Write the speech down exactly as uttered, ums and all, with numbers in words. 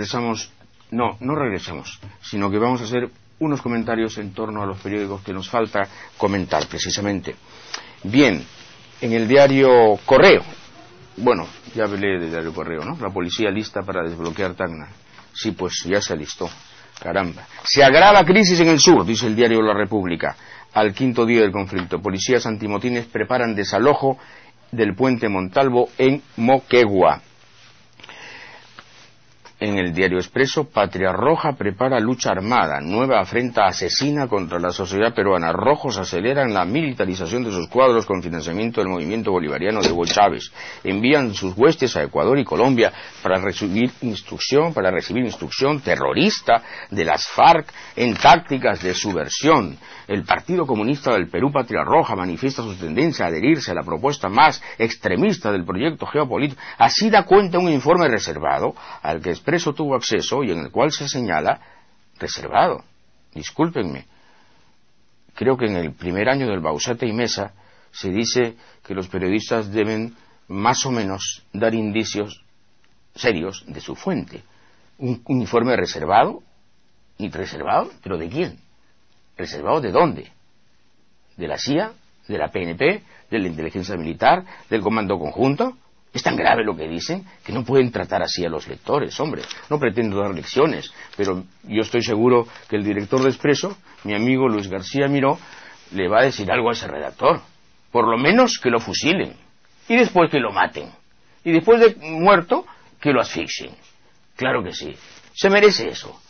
regresamos, no, no regresamos, sino que vamos a hacer unos comentarios en torno a los periódicos que nos falta comentar, precisamente. Bien, en el diario Correo, bueno, ya hablé del diario Correo, ¿no? La policía lista para desbloquear Tacna. Sí, pues ya se alistó, caramba. Se agrava crisis en el sur, dice el diario La República, al quinto día del conflicto. Policías antimotines preparan desalojo del puente Montalvo en Moquegua. En el diario Expreso, Patria Roja prepara lucha armada, nueva afrenta asesina contra la sociedad peruana. Rojos aceleran la militarización de sus cuadros con financiamiento del movimiento bolivariano de Hugo Chávez. Envían sus huestes a Ecuador y Colombia para recibir instrucción, para recibir instrucción terrorista de las FARC en tácticas de subversión. El Partido Comunista del Perú, Patria Roja, manifiesta su tendencia a adherirse a la propuesta más extremista del proyecto geopolítico. Así da cuenta un informe reservado al que Expreso tuvo acceso y en el cual se señala, reservado, discúlpenme, creo que en el primer año del Bausate y Mesa se dice que los periodistas deben más o menos dar indicios serios de su fuente. Un, un informe reservado, ¿y reservado? ¿Pero de quién? ¿Reservado de dónde? ¿De la C I A? ¿De la P N P? ¿De la inteligencia militar? ¿Del comando conjunto? Es tan grave lo que dicen que no pueden tratar así a los lectores, hombre. No pretendo dar lecciones, pero yo estoy seguro que el director de Expreso, mi amigo Luis García Miró, le va a decir algo a ese redactor. Por lo menos que lo fusilen. Y después que lo maten. Y después de muerto, que lo asfixien. Claro que sí. Se merece eso.